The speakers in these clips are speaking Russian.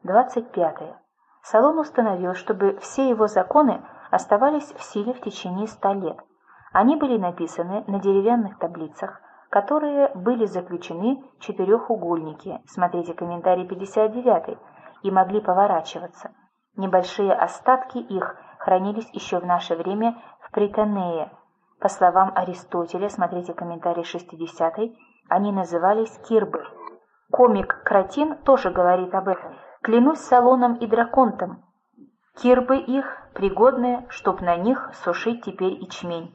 25. Солон установил, чтобы все его законы оставались в силе в течение 100 лет. Они были написаны на деревянных таблицах, которые были заключены в четырехугольники, смотрите комментарий 59, и могли поворачиваться. Небольшие остатки их хранились еще в наше время в Пританее. По словам Аристотеля, смотрите комментарий 60, они назывались кирбы. Комик Кратин тоже говорит об этом. «Клянусь Солоном и Драконтом, кирбы их пригодны, чтоб на них сушить теперь ячмень».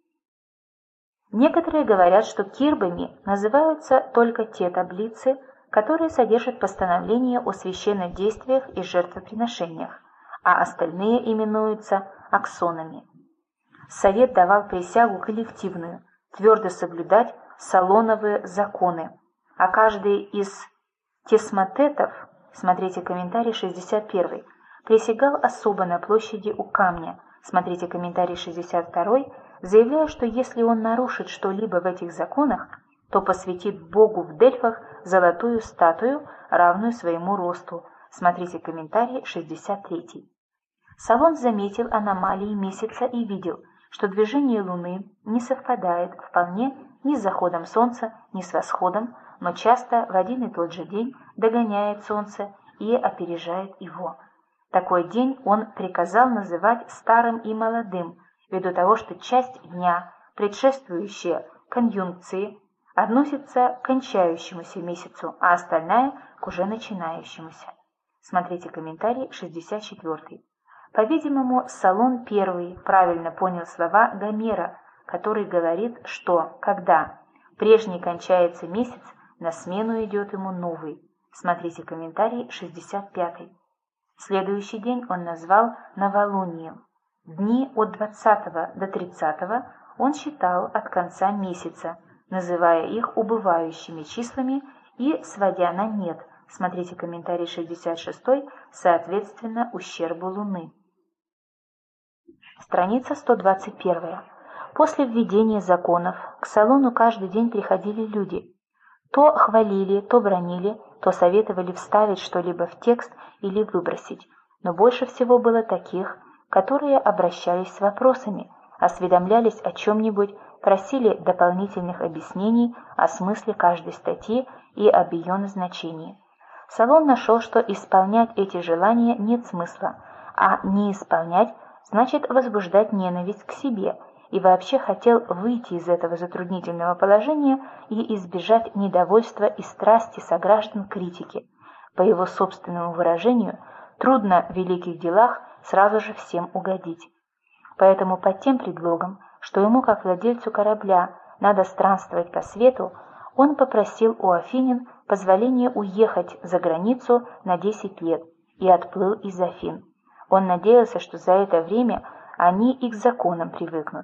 Некоторые говорят, что кирбами называются только те таблицы, которые содержат постановления о священных действиях и жертвоприношениях, а остальные именуются аксонами. Совет давал присягу коллективную, твердо соблюдать Солоновы законы, а каждый из тесмотетов, смотрите комментарий 61, присягал особо на площади у камня, смотрите комментарий 62, заявляя, что если он нарушит что-либо в этих законах, то посвятит Богу в Дельфах золотую статую, равную своему росту, смотрите комментарий 63. Солон заметил аномалии месяца и видел, что движение Луны не совпадает вполне ни с заходом Солнца, ни с восходом, но часто в один и тот же день догоняет Солнце и опережает его. Такой день он приказал называть старым и молодым, ввиду того, что часть дня, предшествующая конъюнкции, относится к кончающемуся месяцу, а остальная к уже начинающемуся. Смотрите комментарий 64. По-видимому, Солон I правильно понял слова Гомера, который говорит, что когда прежний кончается месяц, на смену идет ему новый. Смотрите комментарий 65. Следующий день он назвал новолунием. Дни от 20 до 30 он считал от конца месяца, называя их убывающими числами и сводя на нет. Смотрите комментарий 66, соответственно, ущербу Луны. Страница 121. После введения законов к Солону каждый день приходили люди. То хвалили, то бранили, то советовали вставить что-либо в текст или выбросить. Но больше всего было таких, которые обращались с вопросами, осведомлялись о чем-нибудь, просили дополнительных объяснений о смысле каждой статьи и об ее назначении. Солон нашел, что исполнять эти желания нет смысла, а не исполнять значит возбуждать ненависть к себе, и вообще хотел выйти из этого затруднительного положения и избежать недовольства и страсти сограждан критики. По его собственному выражению, трудно в великих делах сразу же всем угодить. Поэтому под тем предлогом, что ему, как владельцу корабля, надо странствовать по свету, он попросил у афинян позволения уехать за границу на 10 лет и отплыл из Афин. Он надеялся, что за это время они и к законам привыкнут.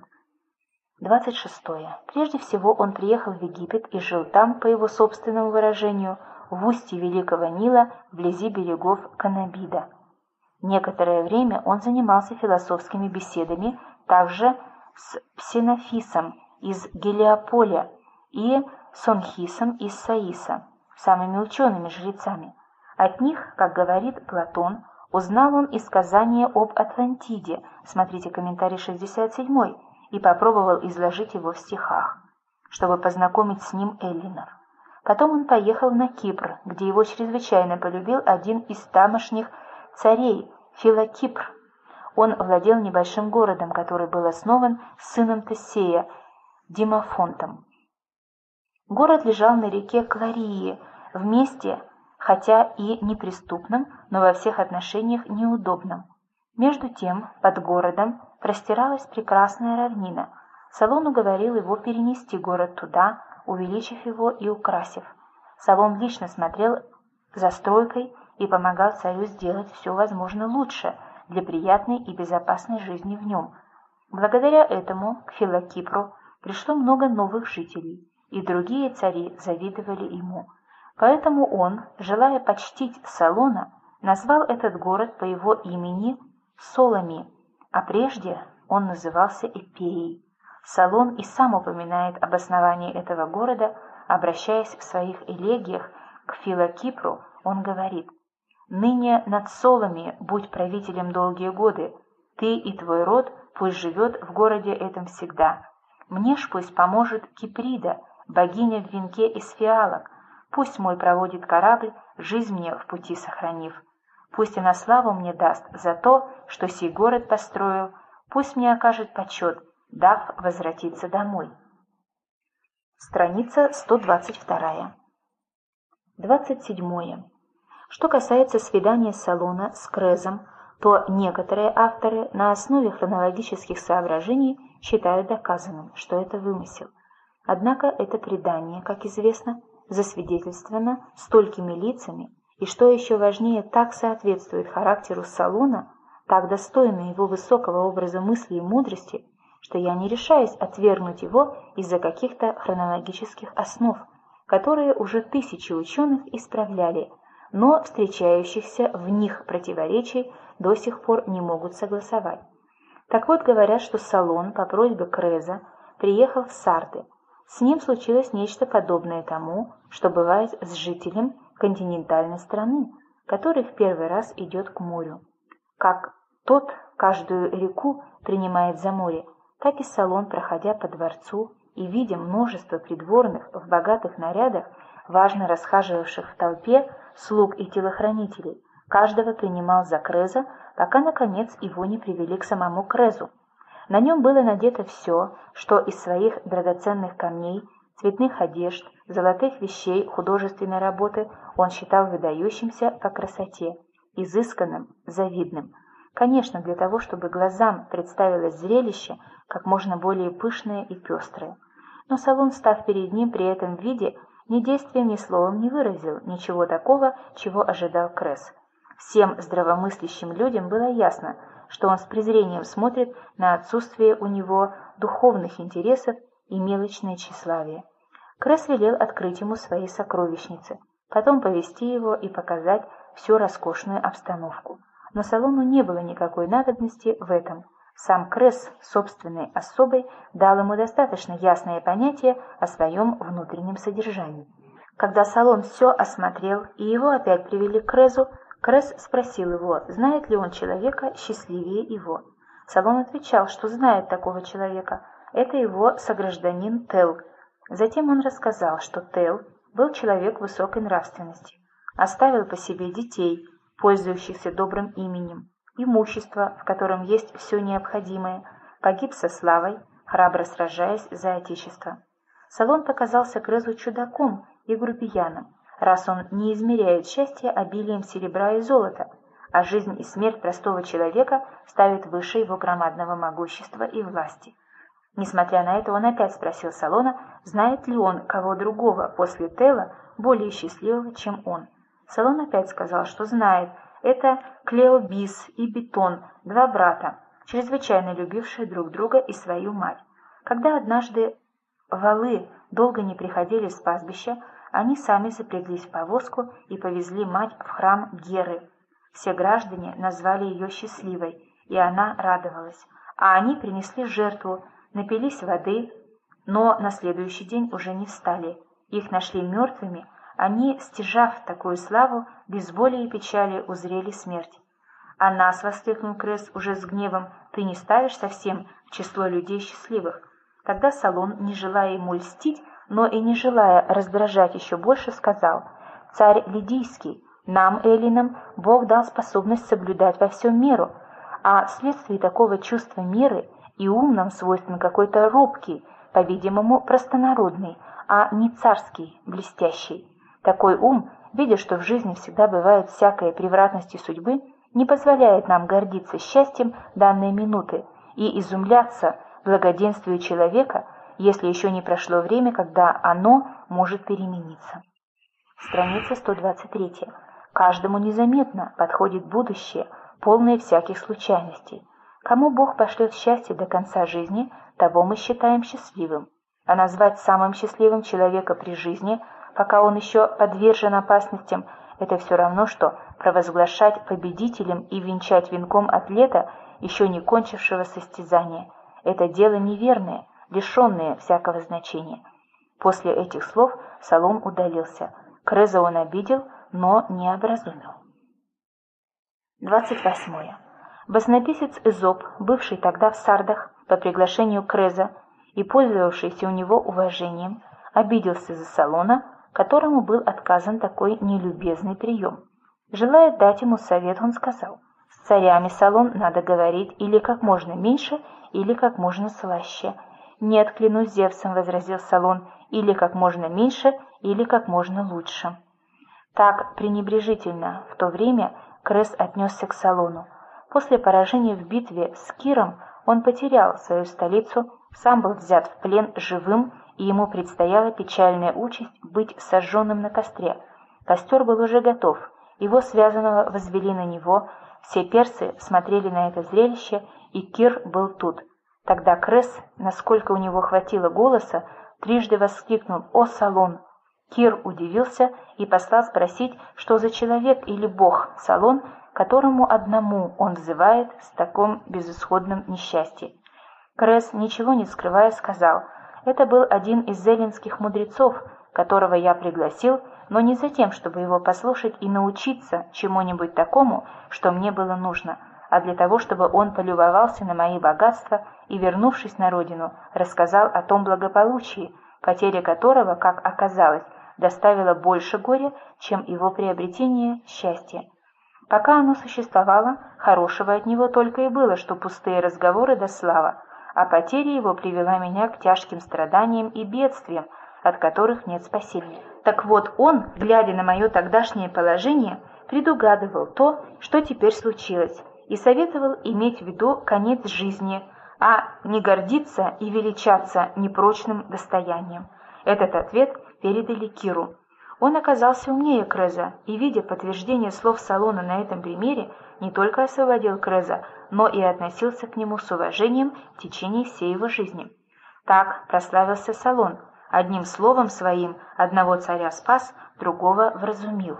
26. Прежде всего он приехал в Египет и жил там, по его собственному выражению, в устье Великого Нила, вблизи берегов Канабида. Некоторое время он занимался философскими беседами также с Псенофисом из Гелиополя и Сонхисом из Саиса, самыми учеными жрецами. От них, как говорит Платон, узнал он и сказание об Атлантиде, смотрите комментарий 67, и попробовал изложить его в стихах, чтобы познакомить с ним эллинов. Потом он поехал на Кипр, где его чрезвычайно полюбил один из тамошних царей, Филокипр. Он владел небольшим городом, который был основан сыном Тесея, Димофонтом. Город лежал на реке Кларии, в месте, хотя и неприступном, но во всех отношениях неудобном. Между тем, под городом простиралась прекрасная равнина. Солон уговорил его перенести город туда, увеличив его и украсив. Солон лично смотрел за стройкой и помогал царю сделать все возможно лучше для приятной и безопасной жизни в нем. Благодаря этому к Филокипру пришло много новых жителей, и другие цари завидовали ему. Поэтому он, желая почтить Солона, назвал этот город по его имени Соломи, а прежде он назывался Эпеей. Солон и сам упоминает об основании этого города, обращаясь в своих элегиях к Филокипру, он говорит: Ныне над Солами будь правителем долгие годы. Ты и твой род пусть живет в городе этом всегда. Мне ж пусть поможет Киприда, богиня в венке из фиалок. Пусть мой проводит корабль, жизнь мне в пути сохранив. Пусть она славу мне даст за то, что сей город построил. Пусть мне окажет почет, дав возвратиться домой. Страница 122. 27. Что касается свидания Солона с Крезом, то некоторые авторы на основе хронологических соображений считают доказанным, что это вымысел. Однако это предание, как известно, засвидетельствовано столькими лицами, и, что еще важнее, так соответствует характеру Солона, так достойно его высокого образа мысли и мудрости, что я не решаюсь отвергнуть его из-за каких-то хронологических основ, которые уже тысячи ученых исправляли, но встречающихся в них противоречий до сих пор не могут согласовать. Так вот, говорят, что Солон по просьбе Креза приехал в Сарты. С ним случилось нечто подобное тому, что бывает с жителем континентальной страны, который в первый раз идет к морю. Как тот каждую реку принимает за море, так и Солон, проходя по дворцу и видя множество придворных в богатых нарядах, важно расхаживавших в толпе слуг и телохранителей, каждого принимал за Креза, пока, наконец, его не привели к самому Крезу. На нем было надето все, что из своих драгоценных камней, цветных одежд, золотых вещей художественной работы он считал выдающимся по красоте, изысканным, завидным. Конечно, для того, чтобы глазам представилось зрелище как можно более пышное и пестрое. Но Солон, став перед ним при этом виде, ни действием, ни словом не выразил ничего такого, чего ожидал Крез. Всем здравомыслящим людям было ясно, что он с презрением смотрит на отсутствие у него духовных интересов и мелочное тщеславие. Крез велел открыть ему свои сокровищницы, потом повести его и показать всю роскошную обстановку. Но Солону не было никакой надобности в этом. Сам Крез собственной особой дал ему достаточно ясное понятие о своем внутреннем содержании. Когда Солон все осмотрел и его опять привели к Крезу, Крез спросил его, знает ли он человека счастливее его. Солон отвечал, что знает такого человека. Это его согражданин Тел. Затем он рассказал, что Тел был человек высокой нравственности, оставил по себе детей, пользующихся добрым именем, имущество, в котором есть все необходимое, погиб со славой, храбро сражаясь за Отечество. Солон показался Крезу чудаком и грубияном, раз он не измеряет счастье обилием серебра и золота, а жизнь и смерть простого человека ставит выше его громадного могущества и власти. Несмотря на это, он опять спросил Солона, знает ли он кого другого после Тела более счастливого, чем он. Солон опять сказал, что знает. Это Клеобис и Бетон, два брата, чрезвычайно любившие друг друга и свою мать. Когда однажды валы долго не приходили с пастбища, они сами запряглись в повозку и повезли мать в храм Геры. Все граждане назвали ее счастливой, и она радовалась. А они принесли жертву, напились воды, но на следующий день уже не встали. Их нашли мертвыми. Они, стяжав такую славу, без боли и печали узрели смерть. «А нас, — воскликнул Крез уже с гневом, — ты не ставишь совсем в число людей счастливых». Тогда Солон, не желая ему льстить, но и не желая раздражать еще больше, сказал, «Царь Лидийский, нам, эллинам, Бог дал способность соблюдать во всем меру, а вследствие такого чувства меры и ум нам свойствен какой-то робкий, по-видимому, простонародный, а не царский, блестящий. Такой ум, видя, что в жизни всегда бывает всякая превратности судьбы, не позволяет нам гордиться счастьем данной минуты и изумляться благоденствию человека, если еще не прошло время, когда оно может перемениться». Страница 123. Каждому незаметно подходит будущее, полное всяких случайностей. Кому Бог пошлет счастье до конца жизни, того мы считаем счастливым. А назвать самым счастливым человека при жизни, пока он еще подвержен опасностям, это все равно, что провозглашать победителем и венчать венком атлета, еще не кончившего состязания. Это дело неверное, лишенное всякого значения. После этих слов Солон удалился. Креза он обидел, но не образумил. 28. Баснописец Эзоп, бывший тогда в Сардах по приглашению Креза и пользовавшийся у него уважением, обиделся за Солона, которому был отказан такой нелюбезный прием. Желая дать ему совет, он сказал: «С царями, Солон, надо говорить или как можно меньше, или как можно слаще». «Нет, клянусь Зевсом», — возразил Солон, — «или как можно меньше, или как можно лучше». Так пренебрежительно в то время Крес отнесся к Солону. После поражения в битве с Киром он потерял свою столицу, сам был взят в плен живым, и ему предстояла печальная участь быть сожженным на костре. Костер был уже готов, его связанного возвели на него, все персы смотрели на это зрелище, и Кир был тут. Тогда Крес, насколько у него хватило голоса, трижды воскликнул: «О, Солон!» Кир удивился и послал спросить, что за человек или бог Солон, которому одному он взывает с таким безысходным несчастьем. Крес, ничего не скрывая, сказал: «Это был один из эллинских мудрецов, которого я пригласил, но не за тем, чтобы его послушать и научиться чему-нибудь такому, что мне было нужно, а для того, чтобы он полюбовался на мои богатства и, вернувшись на родину, рассказал о том благополучии, потеря которого, как оказалось, доставила больше горя, чем его приобретение счастья. Пока оно существовало, хорошего от него только и было, что пустые разговоры да слава, а потеря его привела меня к тяжким страданиям и бедствиям, от которых нет спасения. Так вот он, глядя на мое тогдашнее положение, предугадывал то, что теперь случилось, и советовал иметь в виду конец жизни, а не гордиться и величаться непрочным достоянием. Этот ответ передали Киру. Он оказался умнее Креза, и, видя подтверждение слов Солона на этом примере, не только освободил Креза, но и относился к нему с уважением в течение всей его жизни. Так прославился Солон. Одним словом своим одного царя спас, другого вразумил.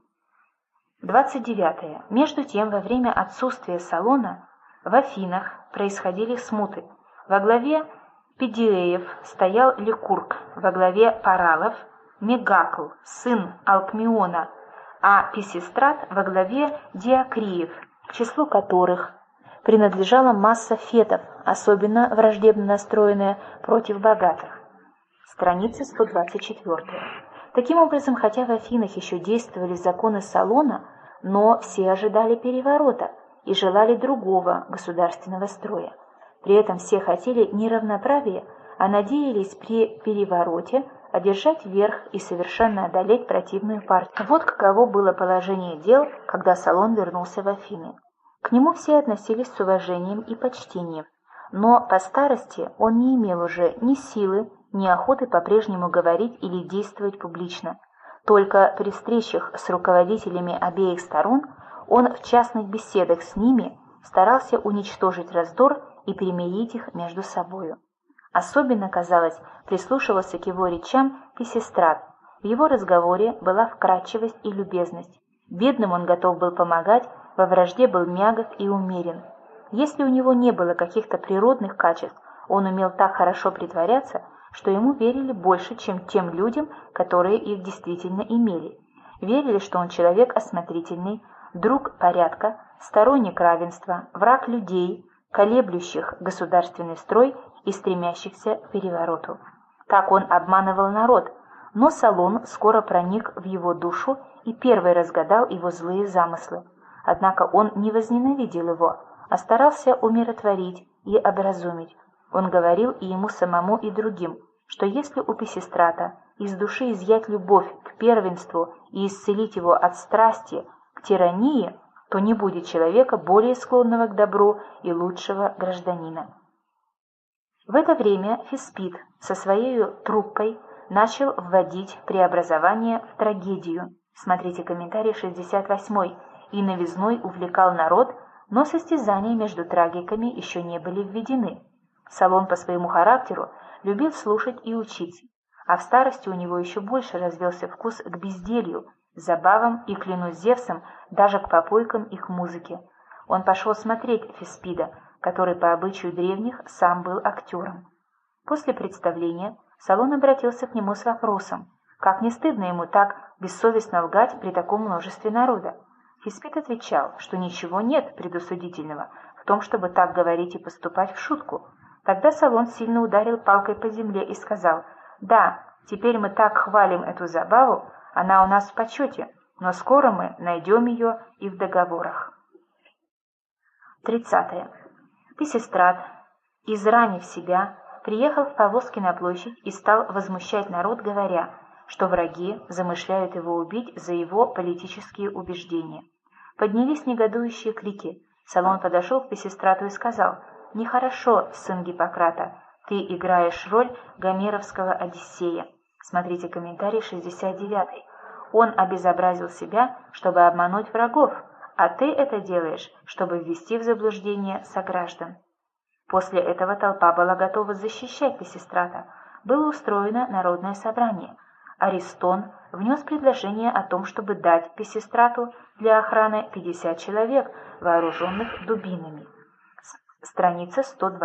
29. Между тем, во время отсутствия Солона в Афинах происходили смуты. Во главе Педиеев стоял Ликург, во главе Паралов Мегакл, сын Алкмеона, а Писистрат во главе Диокриев, к числу которых принадлежала масса фетов, особенно враждебно настроенная против богатых. Страница 124. Таким образом, хотя в Афинах еще действовали законы Солона, но все ожидали переворота и желали другого государственного строя. При этом все хотели не равноправия, а надеялись при перевороте одержать верх и совершенно одолеть противную партию. Вот каково было положение дел, когда Солон вернулся в Афины. К нему все относились с уважением и почтением, но по старости он не имел уже ни силы, ни охоты по-прежнему говорить или действовать публично. Только при встречах с руководителями обеих сторон он в частных беседах с ними старался уничтожить раздор и примирить их между собою. Особенно, казалось, прислушивался к его речам Писистрат. В его разговоре была вкрадчивость и любезность. Бедным он готов был помогать, во вражде был мягок и умерен. Если у него не было каких-то природных качеств, он умел так хорошо притворяться, что ему верили больше, чем тем людям, которые их действительно имели. Верили, что он человек осмотрительный, друг порядка, сторонник равенства, враг людей, колеблющих государственный строй и стремящихся к перевороту. Так он обманывал народ, но Солон скоро проник в его душу и первый разгадал его злые замыслы. Однако он не возненавидел его, а старался умиротворить и образумить. Он говорил и ему самому, и другим, что если у Писистрата из души изъять любовь к первенству и исцелить его от страсти к тирании, то не будет человека более склонного к добру и лучшего гражданина. В это время Фиспид со своей труппой начал вводить преобразование в трагедию. Смотрите комментарий 68, и новизной увлекал народ, но состязания между трагиками еще не были введены. Солон по своему характеру любил слушать и учиться, а в старости у него еще больше развился вкус к безделью, забавам и, клянусь Зевсом, даже к попойкам и к музыке. Он пошел смотреть Фиспида, который по обычаю древних сам был актером. После представления Солон обратился к нему с вопросом, как не стыдно ему так бессовестно лгать при таком множестве народа. Хиспит отвечал, что ничего нет предосудительного в том, чтобы так говорить и поступать в шутку. Тогда Солон сильно ударил палкой по земле и сказал: «Да, теперь мы так хвалим эту забаву, она у нас в почете, но скоро мы найдем ее и в договорах». 30. Писистрат, изранив себя, приехал в повозке на площадь и стал возмущать народ, говоря, что враги замышляют его убить за его политические убеждения. Поднялись негодующие крики. Солон подошел к Писистрату и сказал: «Нехорошо, сын Гиппократа, ты играешь роль гомеровского Одиссея». Смотрите комментарий 69. Он обезобразил себя, чтобы обмануть врагов, а ты это делаешь, чтобы ввести в заблуждение сограждан. После этого толпа была готова защищать Писистрата. Было устроено народное собрание. Аристон внес предложение о том, чтобы дать Писистрату для охраны 50 человек, вооруженных дубинами. Страница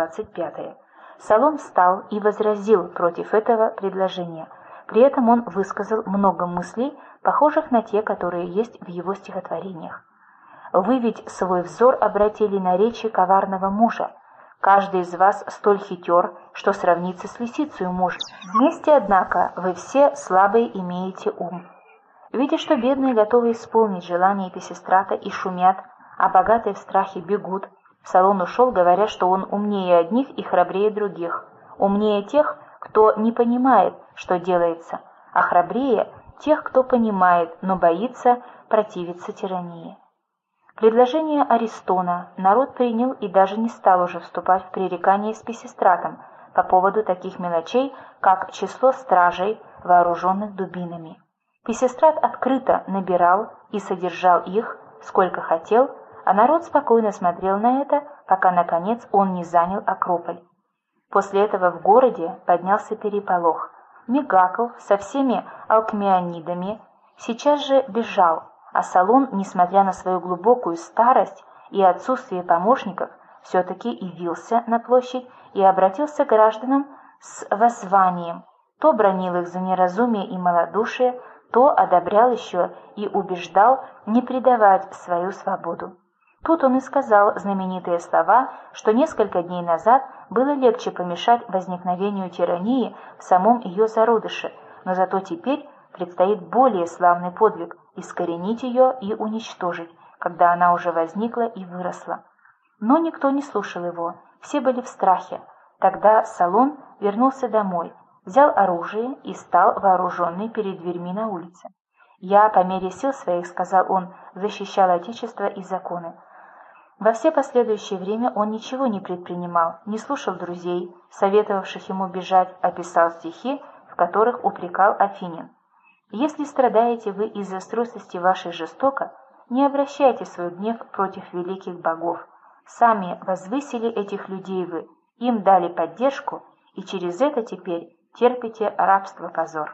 125. Солон встал и возразил против этого предложения. При этом он высказал много мыслей, похожих на те, которые есть в его стихотворениях. «Вы ведь свой взор обратили на речи коварного мужа. Каждый из вас столь хитер, что сравнится с лисицей может. Вместе, однако, вы все слабые имеете ум». Видя, что бедные готовы исполнить желание Писистрата и шумят, а богатые в страхе бегут, Солон ушел, говоря, что он умнее одних и храбрее других, умнее тех, кто не понимает, что делается, а храбрее тех, кто понимает, но боится противиться тирании. Предложение Аристона народ принял и даже не стал уже вступать в пререкание с Писистратом по поводу таких мелочей, как число стражей, вооруженных дубинами. Писистрат открыто набирал и содержал их, сколько хотел, а народ спокойно смотрел на это, пока, наконец, он не занял Акрополь. После этого в городе поднялся переполох. Мегакл со всеми алкмеонидами сейчас же бежал, а Солон, несмотря на свою глубокую старость и отсутствие помощников, все-таки явился на площадь и обратился к гражданам с воззванием. То бранил их за неразумие и малодушие, то одобрял еще и убеждал не предавать свою свободу. Тут он и сказал знаменитые слова, что несколько дней назад было легче помешать возникновению тирании в самом ее зародыше, но зато теперь предстоит более славный подвиг – искоренить ее и уничтожить, когда она уже возникла и выросла. Но никто не слушал его, все были в страхе. Тогда Солон вернулся домой, взял оружие и стал вооруженный перед дверьми на улице. «Я, по мере сил своих, — сказал он, — защищал Отечество и законы». Во все последующее время он ничего не предпринимал, не слушал друзей, советовавших ему бежать, а писал стихи, в которых упрекал афинян. «Если страдаете вы из-за струсости вашей жестоко, не обращайте свой гнев против великих богов. Сами возвысили этих людей вы, им дали поддержку, и через это теперь терпите рабство-позор».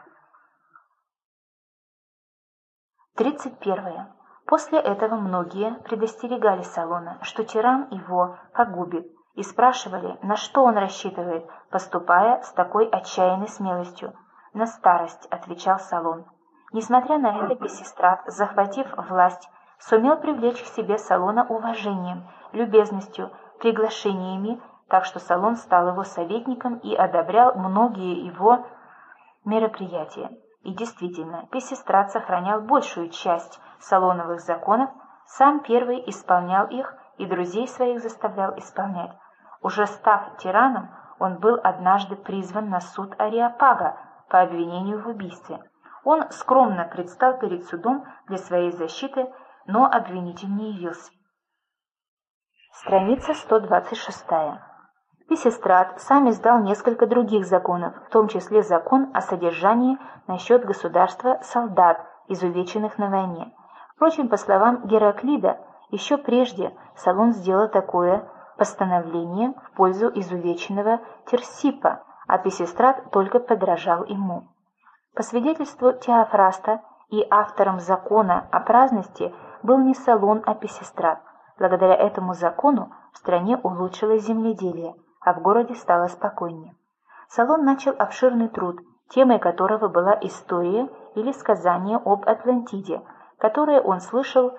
31. После этого многие предостерегали Солона, что тиран его погубит, и спрашивали, на что он рассчитывает, поступая с такой отчаянной смелостью. «На старость», — отвечал Солон. Несмотря на это, Писистрат, захватив власть, сумел привлечь к себе Солона уважением, любезностью, приглашениями, так что Солон стал его советником и одобрял многие его мероприятия. И действительно, Писистрат сохранял большую часть Солоновых законов, сам первый исполнял их и друзей своих заставлял исполнять. Уже став тираном, он был однажды призван на суд Ареопага по обвинению в убийстве. Он скромно предстал перед судом для своей защиты, но обвинитель не явился. Страница 126. Писистрат сам издал несколько других законов, в том числе закон о содержании насчет государства солдат, изувеченных на войне. Впрочем, по словам Гераклида, еще прежде Солон сделал такое постановление в пользу изувеченного Терсипа, а Писистрат только подражал ему. По свидетельству Теофраста, и автором закона о праздности был не Солон, а Писистрат. Благодаря этому закону в стране улучшилось земледелие, а в городе стало спокойнее. Солон начал обширный труд, темой которого была история или сказание об Атлантиде, которое он слышал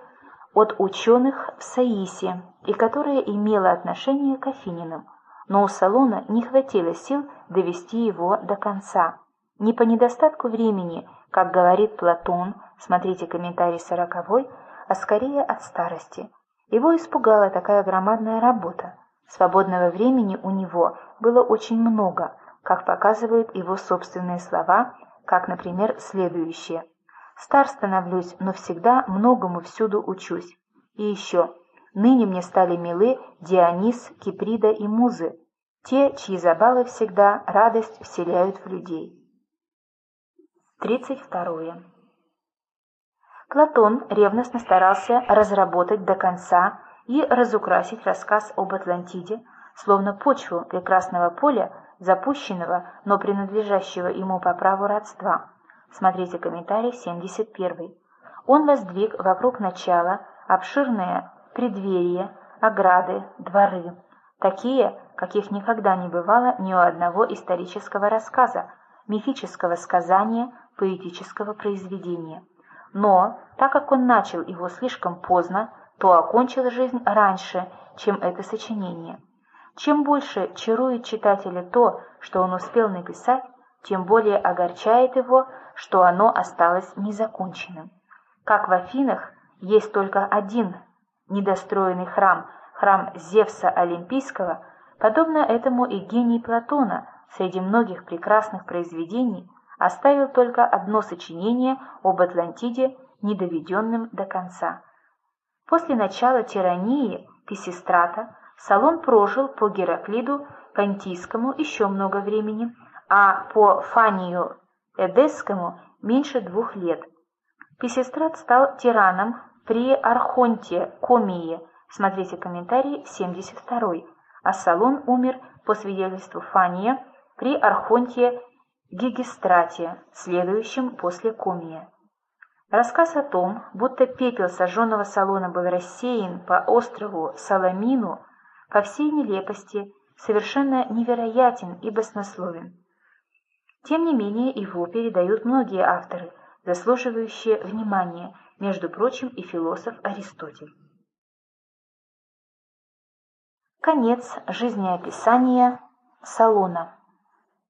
от ученых в Саисе и которое имело отношение к Афининам, но у Солона не хватило сил довести его до конца. Не по недостатку времени, как говорит Платон, смотрите комментарий 40, а скорее от старости. Его испугала такая громадная работа. Свободного времени у него было очень много, как показывают его собственные слова, как, например, следующее. «Стар становлюсь, но всегда многому всюду учусь». И еще «Ныне мне стали милы Дионис, Киприда и Музы, те, чьи забавы всегда радость вселяют в людей». 32. Платон ревностно старался разработать до конца и разукрасить рассказ об Атлантиде, словно почву прекрасного поля, запущенного, но принадлежащего ему по праву родства. Смотрите комментарий 71. Он воздвиг вокруг начала обширные преддверия, ограды, дворы, такие, каких никогда не бывало ни у одного исторического рассказа, мифического сказания, поэтического произведения. Но, так как он начал его слишком поздно, то окончил жизнь раньше, чем это сочинение. Чем больше чарует читателя то, что он успел написать, тем более огорчает его, что оно осталось незаконченным. Как в Афинах есть только один недостроенный храм, храм Зевса Олимпийского, подобно этому и гений Платона среди многих прекрасных произведений оставил только одно сочинение об Атлантиде, недоведенным до конца. После начала тирании Писистрата Солон прожил по Гераклиду Понтийскому еще много времени, а по Фанию Эдесскому меньше 2 лет. Писистрат стал тираном при Архонте Комии, смотрите комментарий 72, а Солон умер по свидетельству Фания при Архонте Гигистрате, следующем после Комия. Рассказ о том, будто пепел сожженного Солона был рассеян по острову Саламину, по всей нелепости, совершенно невероятен и баснословен. Тем не менее, его передают многие авторы, заслуживающие внимания, между прочим и философ Аристотель. Конец жизнеописания Солона.